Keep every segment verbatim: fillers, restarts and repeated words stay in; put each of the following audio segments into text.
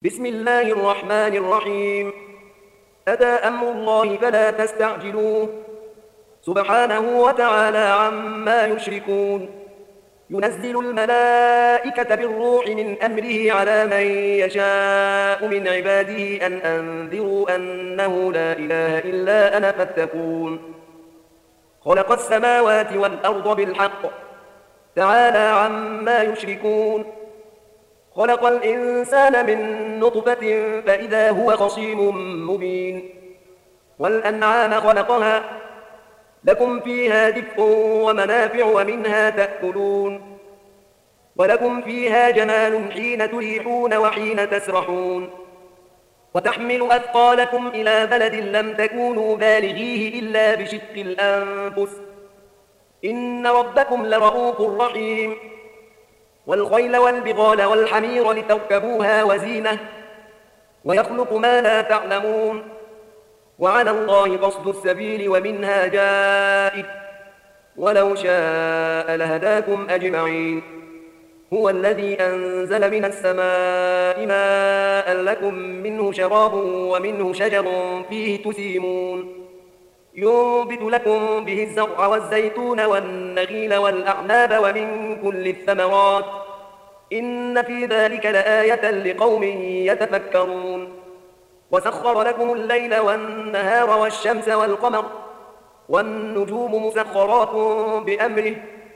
بسم الله الرحمن الرحيم. أتى أمر الله فلا تستعجلوه سبحانه وتعالى عما يشركون. ينزل الملائكة بالروح من أمره على من يشاء من عباده أن أنذروا أنه لا إله إلا أنا فاتقون. خلق السماوات والأرض بالحق تعالى عما يشركون. خلق الإنسان من نطفة فإذا هو خصيم مبين. والأنعام خلقها لكم فيها دفء ومنافع ومنها تأكلون. ولكم فيها جمال حين تريحون وحين تسرحون. وتحمل أثقالكم إلى بلد لم تكونوا بالغيه إلا بشق الأنفس إن ربكم لرؤوف رحيم. والخيل والبغال والحمير لتركبوها وزينة ويخلق ما لا تعلمون. وعلى الله قصد السبيل ومنها جائر ولو شاء لهداكم أجمعين. هو الذي أنزل من السماء ماء لكم منه شراب ومنه شجر فيه تسيمون. ينبت لكم به الزرع والزيتون والنخيل والأعناب ومن كل الثمرات إن في ذلك لآية لقوم يتفكرون. وسخر لكم الليل والنهار والشمس والقمر والنجوم مسخرات بأمره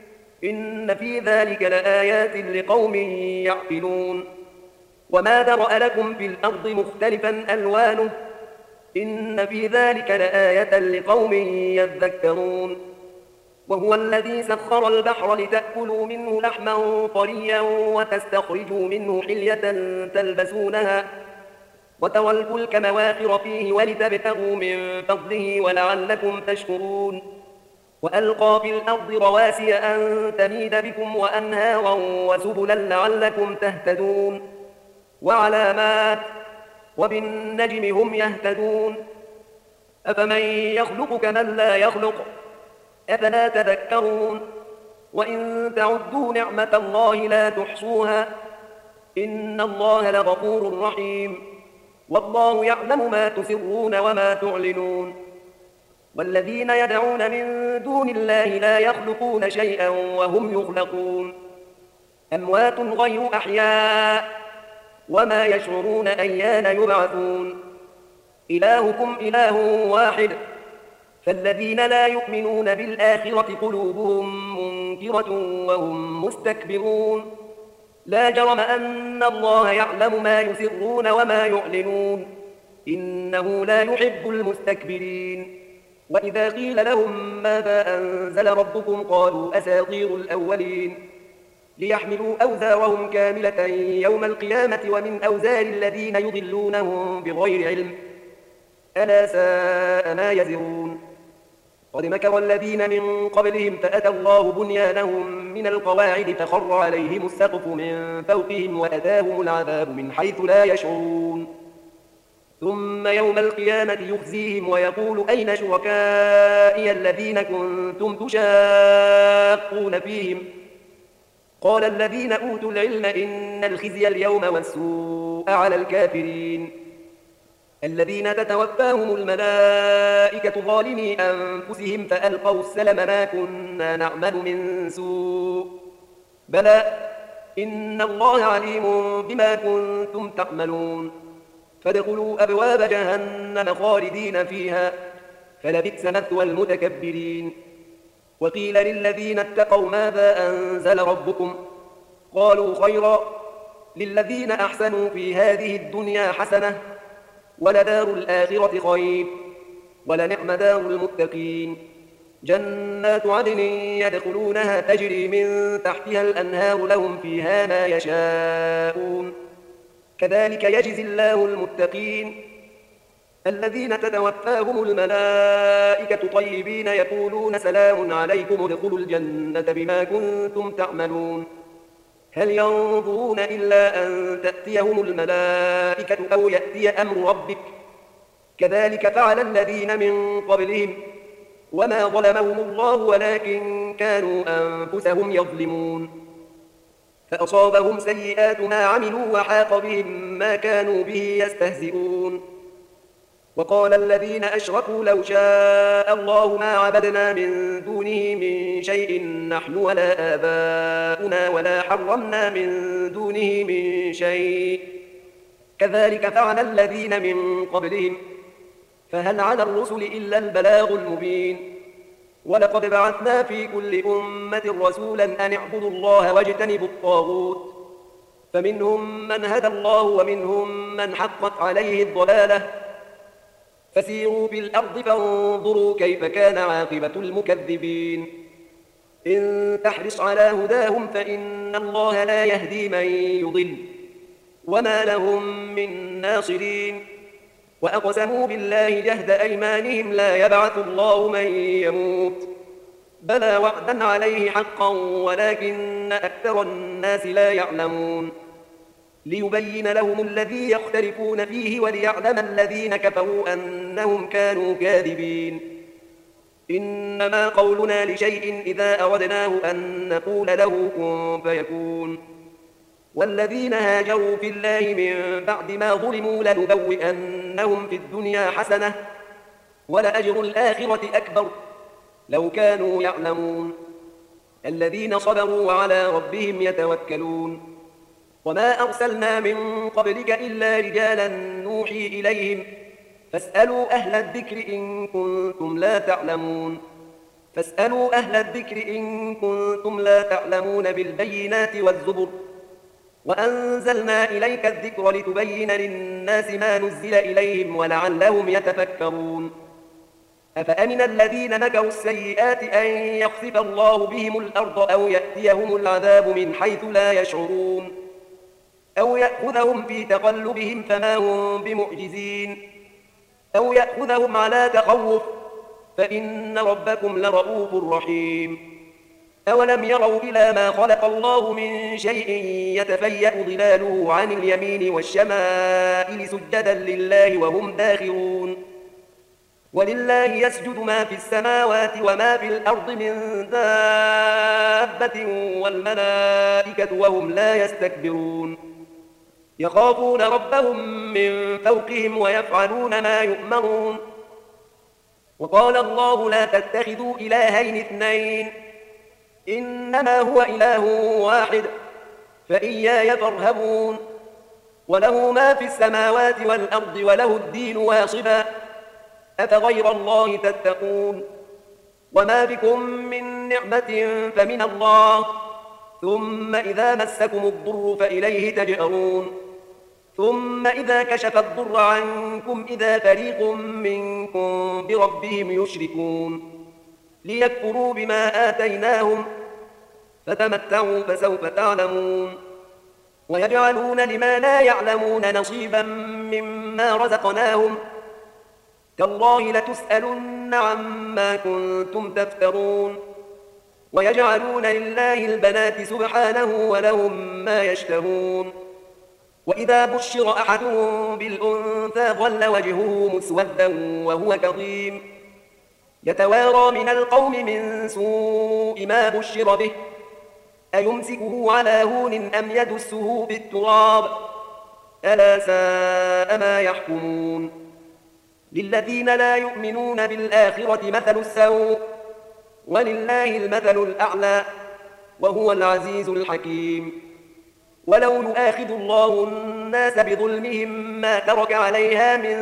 إن في ذلك لآيات لقوم يعقلون. وما ذرأ لكم في الأرض مختلفا ألوانه إن في ذلك لآية لقوم يذكرون. وهو الذي سخر البحر لتأكلوا منه لحما طريا وتستخرجوا منه حلية تلبسونها وترى الفلك مواخر فيه ولتبتغوا من فضله ولعلكم تشكرون. وألقى في الأرض رواسي أن تميد بكم وأنهارا وسبلا لعلكم تهتدون. وعلامات وبالنجم هم يهتدون. أفمن يخلق كمن لا يخلق أفلا تذكرون. وإن تعدوا نعمة الله لا تحصوها إن الله لغفور رحيم. والله يعلم ما تسرون وما تعلنون. والذين يدعون من دون الله لا يخلقون شيئا وهم يخلقون. أموات غير أحياء وما يشعرون أيان يبعثون. إلهكم إله واحد فالذين لا يؤمنون بالآخرة قلوبهم منكرة وهم مستكبرون. لا جرم أن الله يعلم ما يسرون وما يعلنون إنه لا يحب المستكبرين. وإذا قيل لهم ماذا أنزل ربكم قالوا أساطير الأولين ليحملوا أوزارهم كاملة يوم القيامة ومن أوزار الذين يضلونهم بغير علم ألا ساء ما يزرون. قد مكر الذين من قبلهم فأتى الله بنيانهم من القواعد فخر عليهم السقف من فوقهم وأتاهم العذاب من حيث لا يشعرون. ثم يوم القيامة يخزيهم ويقول أين شركائي الذين كنتم تشاقون فيهم قال الذين أوتوا العلم إن الخزي اليوم والسوء على الكافرين الذين تتوفاهم الملائكة ظالمي أنفسهم فألقوا السلم ما كنا نعمل من سوء بلى إن الله عليم بما كنتم تعملون. فادخلوا أبواب جهنم خالدين فيها فلبئس مثوى المتكبرين. وقيل للذين اتقوا ماذا أنزل ربكم قالوا خيرا للذين أحسنوا في هذه الدنيا حسنة ولدار الآخرة خير ولنعم دار المتقين. جنات عدن يدخلونها تجري من تحتها الأنهار لهم فيها ما يشاءون كذلك يجزي الله المتقين. الذين تتوفاهم الملائكة طيبين يقولون سلام عليكم ادخلوا الجنة بما كنتم تعملون. هل ينظرون إلا أن تأتيهم الملائكة أو يأتي أمر ربك كذلك فعل الذين من قبلهم وما ظلمهم الله ولكن كانوا أنفسهم يظلمون. فأصابهم سيئات ما عملوا وحاق بهم ما كانوا به يستهزئون. وقال الذين أشركوا لو شاء الله ما عبدنا من دونه من شيء نحن ولا آباؤنا ولا حرمنا من دونه من شيء كذلك فعل الذين من قبلهم فهل على الرسل إلا البلاغ المبين. ولقد بعثنا في كل أمة رسولا أن اعبدوا الله واجتنبوا الطاغوت فمنهم من هدى الله ومنهم من حقت عليه الضلالة فسيروا في الأرض فانظروا كيف كان عاقبة المكذبين. إن تحرص على هداهم فإن الله لا يهدي من يضل وما لهم من ناصرين. وأقسموا بالله جهد أيمانهم لا يبعث الله من يموت بلى وعدا عليه حقا ولكن أكثر الناس لا يعلمون. ليبين لهم الذي يختلفون فيه وليعلم الذين كفروا أنهم كانوا كاذبين. إنما قولنا لشيء إذا أردناه أن نقول له كن فيكون. والذين هاجروا في الله من بعد ما ظلموا لنبوئنهم في الدنيا حسنة ولأجر الآخرة أكبر لو كانوا يعلمون. الذين صبروا وعلى ربهم يتوكلون. وما أرسلنا من قبلك إلا رجالا نوحي إليهم فاسألوا أهل الذكر إن كنتم لا تعلمون. فاسألوا أهل الذكر إن كنتم لا تعلمون بالبينات والزبر وأنزلنا إليك الذكر لتبين للناس ما نزل إليهم ولعلهم يتفكرون. أفأمن الذين مكروا السيئات أن يخسف الله بهم الأرض أو يأتيهم العذاب من حيث لا يشعرون أو يأخذهم في تقلبهم فما هم بمعجزين أو يأخذهم على تخوف فإن ربكم لرؤوف رحيم. أولم يروا إلى ما خلق الله من شيء يتفيأ ظلاله عن اليمين والشمائل سجدا لله وهم داخرون. ولله يسجد ما في السماوات وما في الأرض من دابة والملائكة وهم لا يستكبرون. يخافون ربهم من فوقهم ويفعلون ما يؤمرون. وقال الله لا تتخذوا إلهين اثنين إنما هو إله واحد فإياي فارهبون. وله ما في السماوات والأرض وله الدين واصبا أفغير الله تتقون. وما بكم من نعمة فمن الله ثم إذا مسكم الضر فإليه تجأرون. ثم إذا كشف الضر عنكم إذا فريق منكم بربهم يشركون ليكفروا بما آتيناهم فتمتعوا فسوف تعلمون. ويجعلون لما لا يعلمون نصيبا مما رزقناهم تالله لتسألن عما كنتم تفترون. ويجعلون لله البنات سبحانه ولهم ما يشتهون. وإذا بشر أحدهم بالأنثى ظل وجهه مسودا وهو كظيم يتوارى من القوم من سوء ما بشر به أيمسكه على هون أم يدسه بالتراب ألا ساء ما يحكمون. للذين لا يؤمنون بالآخرة مثل السوء ولله المثل الأعلى وهو العزيز الحكيم. ولو يؤاخذ الله الناس بظلمهم ما ترك عليها من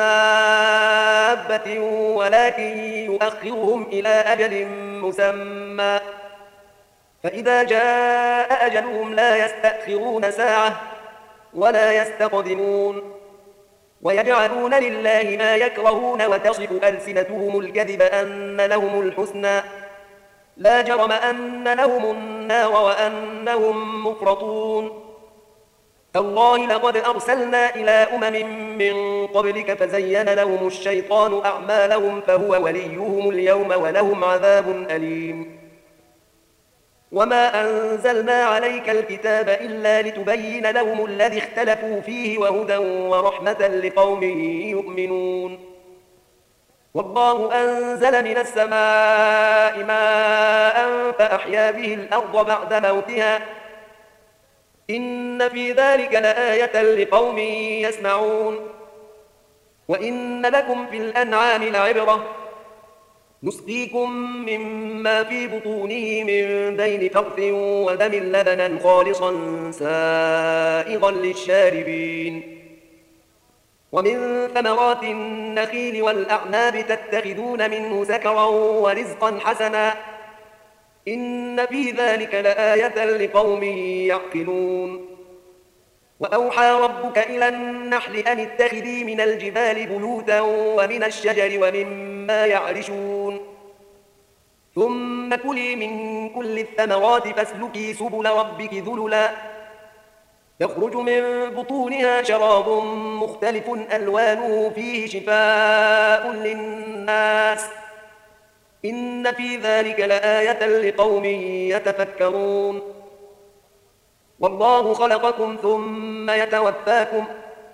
دابة ولكن يؤخرهم إلى أجل مسمى فإذا جاء أجلهم لا يستأخرون ساعة ولا يستقدمون. ويجعلون لله ما يكرهون وتصف ألسنتهم الكذب أن لهم الحسنى لا جرم أن لهم النار وأنهم مفرطون. تالله لقد أرسلنا إلى أمم من قبلك فزين لهم الشيطان أعمالهم فهو وليهم اليوم ولهم عذاب أليم. وما أنزلنا عليك الكتاب إلا لتبين لهم الذي اختلفوا فيه وهدى ورحمة لقوم يؤمنون. والله أنزل من السماء ماء فأحيا به الأرض بعد موتها إن في ذلك لآية لقوم يسمعون. وإن لكم في الأنعام لعبرة، نسقيكم مما في بطونه من بين فرث ودم لبنا خالصا سائغا للشاربين. ومن ثمرات النخيل والأعناب تتخذون منه سكرا ورزقا حسنا، إن في ذلك لآية لقوم يعقلون. وأوحى ربك إلى النحل أن اتخذي من الجبال بيوتا ومن الشجر ومما يعرشون، ثم كلي من كل الثمرات فاسلكي سبل ربك ذللا يخرج من بطونها شراب مختلف ألوانه فيه شفاء للناس، إن في ذلك لآية لقوم يتفكرون. والله خلقكم ثم يتوفاكم،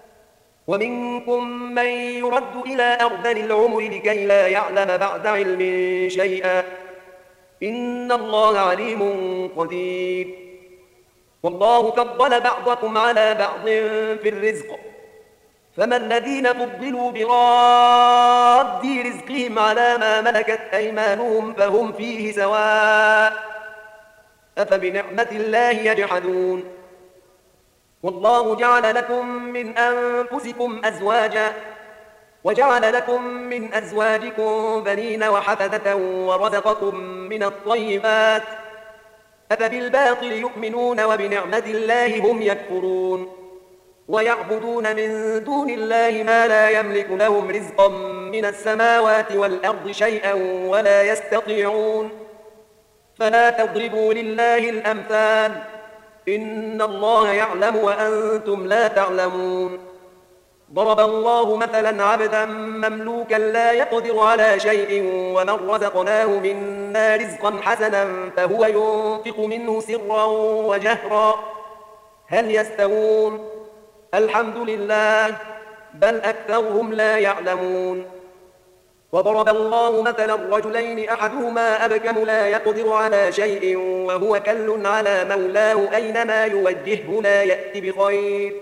ومنكم من يرد إلى أرذل العمر لكي لا يعلم بعد علم شيئا، إن الله عليم قدير. والله فضل بعضكم على بعض في الرزق، فما الذين فضلوا براد رزقهم على ما ملكت أيمانهم فهم فيه سواء، أفبنعمة الله يجحدون. والله جعل لكم من أنفسكم أزواجا، وجعل لكم من أزواجكم بنين وحفدة ورزقكم من الطيبات، أفبالباطل يؤمنون وبنعمة الله هم يكفرون. ويعبدون من دون الله ما لا يملك لهم رزقا من السماوات والأرض شيئا ولا يستطيعون، فلا تضربوا لله الأمثال، إن الله يعلم وأنتم لا تعلمون. ضرب الله مثلا عبدا مملوكا لا يقدر على شيء ومن رزقناه منا رزقا حسنا فهو ينفق منه سرا وجهرا، هل يستوون؟ الحمد لله، بل أكثرهم لا يعلمون. وضرب الله مثلا رجلين أحدهما أبكم لا يقدر على شيء وهو كل على مولاه أينما يوجهه لا يأتي بخير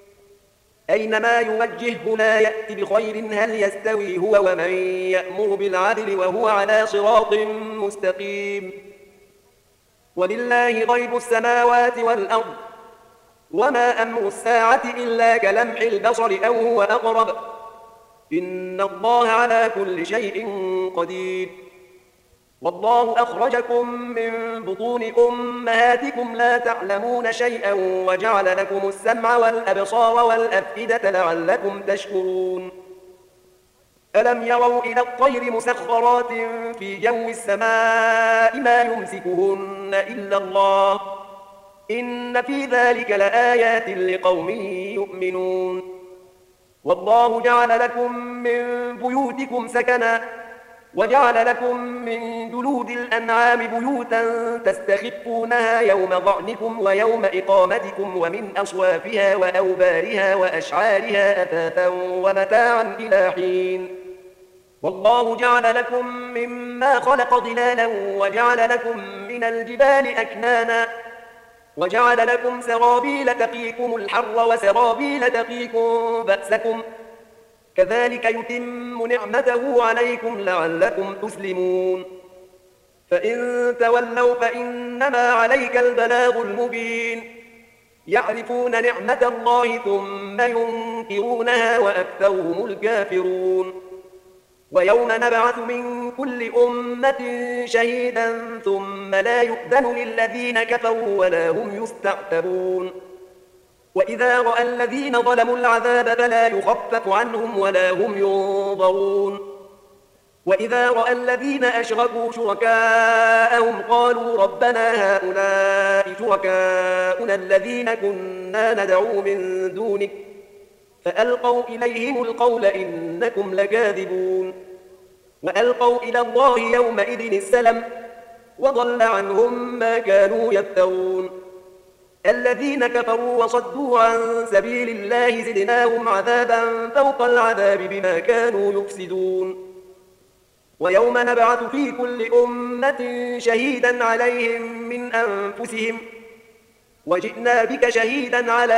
أينما يوجهه لا يأتي بخير هل يستوي هو ومن يأمر بالعدل وهو على صراط مستقيم. ولله غيب السماوات والأرض، وما أمر الساعة إلا كلمح البصر أو هو أقرب، إن الله على كل شيء قدير. والله أخرجكم من بطون أمهاتكم لا تعلمون شيئا وجعل لكم السمع والأبصار والأفئدة لعلكم تشكرون. ألم يروا إلى الطير مسخرات في جو السماء ما يمسكهن إلا الله، إن في ذلك لآيات لقوم يؤمنون. والله جعل لكم من بيوتكم سكنا، وجعل لكم من جلود الأنعام بيوتا تستخفونها يوم ظعنكم ويوم إقامتكم ومن أصوافها وأوبارها وأشعارها أثاثا ومتاعا إلى حين. والله جعل لكم مما خلق ظلالا وجعل لكم من الجبال أكنانا وجعل لكم سرابيل تقيكم الحر وسرابيل تقيكم بأسكم، كذلك يتم نعمته عليكم لعلكم تسلمون. فإن تولوا فإنما عليك البلاغ المبين، يعرفون نعمة الله ثم ينكرونها وأكثرهم الكافرون. ويوم نبعث من كل أمة شهيدا ثم لا يؤذن للذين كفروا ولا هم يستعتبون. وإذا رأى الذين ظلموا العذاب فلا يخفف عنهم ولا هم ينظرون. وإذا رأى الذين أشركوا شركاءهم قالوا ربنا هؤلاء شركاؤنا الذين كنا ندعو من دونك، فألقوا إليهم القول إنكم لكاذبون. وألقوا إلى الله يومئذ السلم وضل عنهم ما كانوا يفترون. الذين كفروا وصدوا عن سبيل الله زدناهم عذابا فوق العذاب بما كانوا يفسدون. ويوم نبعث في كل أمة شهيدا عليهم من أنفسهم وجئنا بك شهيدا على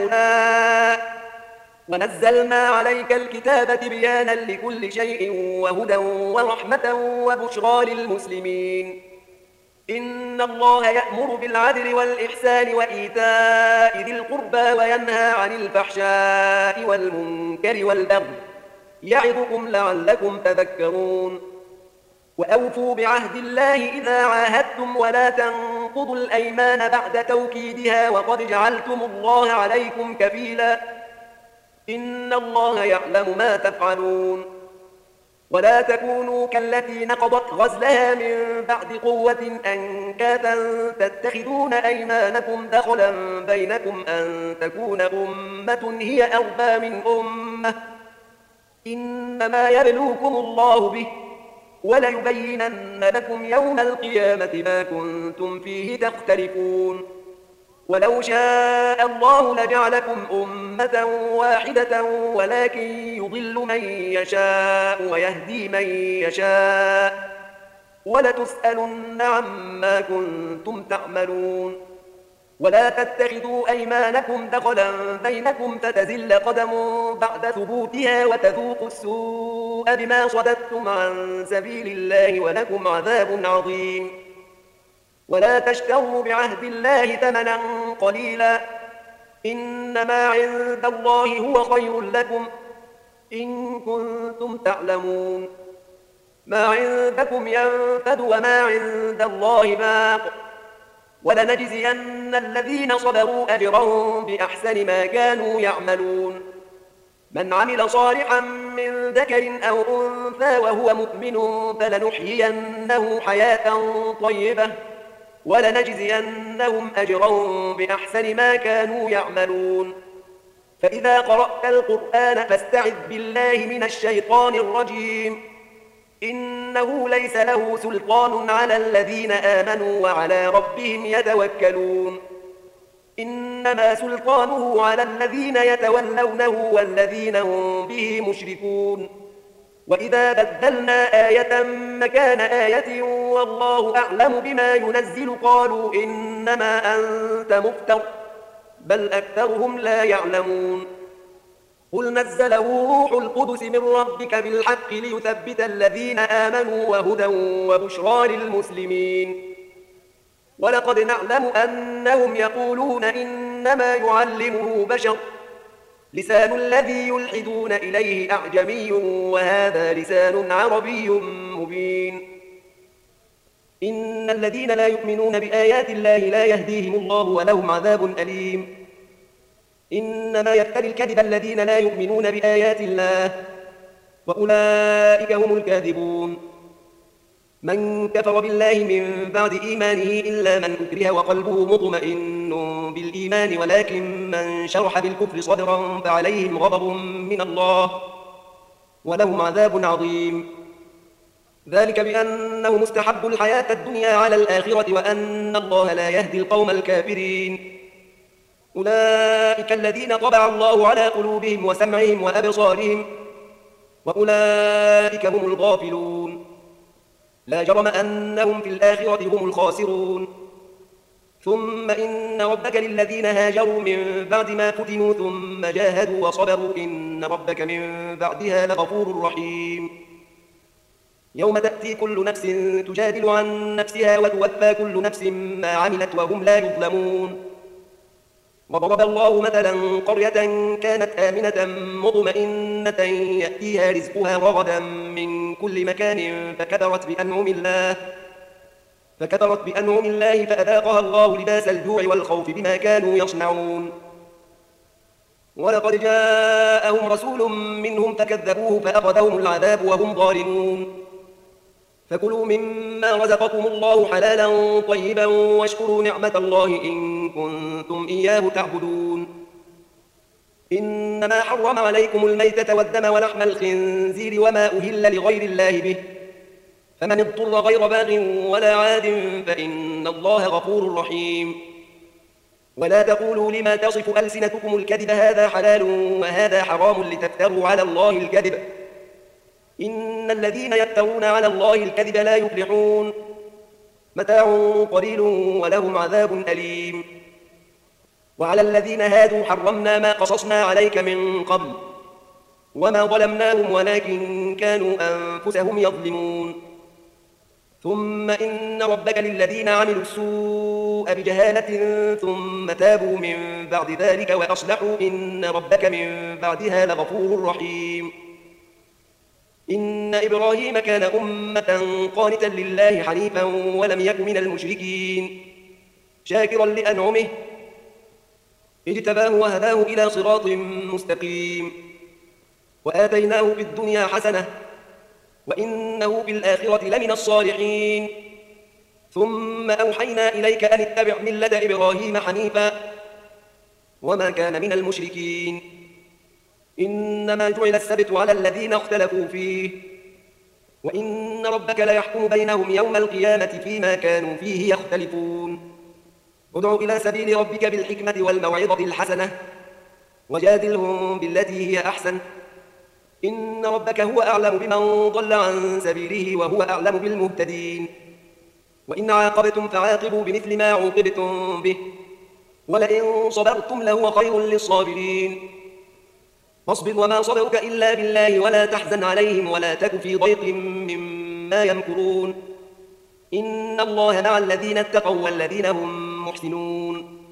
هؤلاء ونزلنا عليك الكتاب تبيانا لكل شيء وهدى ورحمة وبشرى للمسلمين. إن الله يأمر بالعدل والإحسان وإيتاء ذي القربى وينهى عن الفحشاء والمنكر والبغي يعظكم لعلكم تذكرون. وأوفوا بعهد الله إذا عاهدتم ولا تنقضوا الأيمان بعد توكيدها وقد جعلتم الله عليكم كفيلا إن الله يعلم ما تفعلون. ولا تكونوا كالتي نقضت غزلها من بعد قوة أنكاثا تتخذون أيمانكم دخلا بينكم أن تكون أمة هي أربى من أمة إنما يبلوكم الله به وليبينن لكم يوم القيامة ما كنتم فيه تختلفون. ولو شاء الله لجعلكم أمة واحدة ولكن يضل من يشاء ويهدي من يشاء ولتسألن عما كنتم تعملون. ولا تتخذوا أيمانكم دخلا بينكم فتزل قدم بعد ثبوتها وتذوقوا السوء بما صددتم عن سبيل الله ولكم عذاب عظيم. ولا تشتروا بعهد الله ثمنا قليلا إنما عند الله هو خير لكم إن كنتم تعلمون. ما عندكم ينفد وما عند الله باق ولنجزين الذين صبروا أجرهم بأحسن ما كانوا يعملون. من عمل صالحا من ذكر أو أنثى وهو مؤمن فلنحيينه حياة طيبة ولنجزينهم أجرهم بأحسن ما كانوا يعملون. فإذا قرأت القرآن فاستعذ بالله من الشيطان الرجيم إنه ليس له سلطان على الذين آمنوا وعلى ربهم يتوكلون. إنما سلطانه على الذين يتولونه والذين هم به مشركون. وإذا بدلنا آية مكان آية والله أعلم بما ينزل قالوا إنما أنت مفتر بل أكثرهم لا يعلمون. قل نزله روح القدس من ربك بالحق ليثبت الذين آمنوا وهدى وبشرى للمسلمين. ولقد نعلم أنهم يقولون إنما يعلمه بشر لسان الذي يلحدون إليه أعجمي وهذا لسان عربي مبين. إن الذين لا يؤمنون بآيات الله لا يهديهم الله ولهم عذاب أليم. إنما يفتري الكذب الذين لا يؤمنون بآيات الله وأولئك هم الكاذبون. من كفر بالله من بعد إيمانه إلا من أكره وقلبه مطمئن بالإيمان ولكن من شرح بالكفر صدرا فعليهم غضب من الله ولهم عذاب عظيم. ذلك بأنه مستحب الحياة الدنيا على الآخرة وأن الله لا يهدي القوم الكافرين. أولئك الذين طبع الله على قلوبهم وسمعهم وأبصارهم وأولئك هم الغافلون. لا جرم أنهم في الآخرة هم الخاسرون. ثم إن ربك للذين هاجروا من بعد ما فتنوا ثم جاهدوا وصبروا إن ربك من بعدها لغفور رحيم. يوم تأتي كل نفس تجادل عن نفسها وتوفى كل نفس ما عملت وهم لا يظلمون. وضرب الله مثلا قرية كانت آمنة مطمئنة يأتيها رزقها رغدا من كل مكان فكفرت بأنعم الله فكفرت بأنعم الله فأذاقها الله لباس الجوع والخوف بما كانوا يصنعون. ولقد جاءهم رسول منهم فكذبوه فأخذهم العذاب وهم ظالمون. فكلوا مما رزقكم الله حلالا طيبا واشكروا نعمة الله إن كنتم إياه تعبدون. إنما حرم عليكم الميتة والدم ولحم الخنزير وما أهل لغير الله به فمن اضطر غير باغ ولا عاد فإن الله غفور رحيم. ولا تقولوا لما تصف ألسنتكم الكذب هذا حلال وهذا حرام لتفتروا على الله الكذب إن الذين يفترون على الله الكذب لا يفلحون. متاع قليل ولهم عذاب أليم. وعلى الذين هادوا حرمنا ما قصصنا عليك من قبل وما ظلمناهم ولكن كانوا أنفسهم يظلمون ثم إن ربك للذين عملوا السوء بجهالة ثم تابوا من بعد ذلك وأصلحوا إن ربك من بعدها لغفور رحيم إن إبراهيم كان أمة قانتا لله حنيفا ولم يك من المشركين شاكرا لأنعمه اجتباه وهداه إلى صراط مستقيم وآتيناه في الدنيا حسنة وإنه في الآخرة لمن الصالحين ثم أوحينا إليك أن اتبع ملة إبراهيم حنيفا وما كان من المشركين إنما جعل السبت على الذين اختلفوا فيه وإن ربك ليحكم بينهم يوم القيامة فيما كانوا فيه يختلفون ادع إلى سبيل ربك بالحكمة والموعظة الحسنة وجادلهم بالتي هي أحسن إن ربك هو أعلم بمن ضل عن سبيله وهو أعلم بالمهتدين وإن عاقبتم فعاقبوا بمثل ما عوقبتم به ولئن صبرتم لهو خير للصابرين فاصبر وما صبرك إلا بالله ولا تحزن عليهم ولا تك في ضيق مما يمكرون إن الله مع الذين اتقوا والذين هم محسنون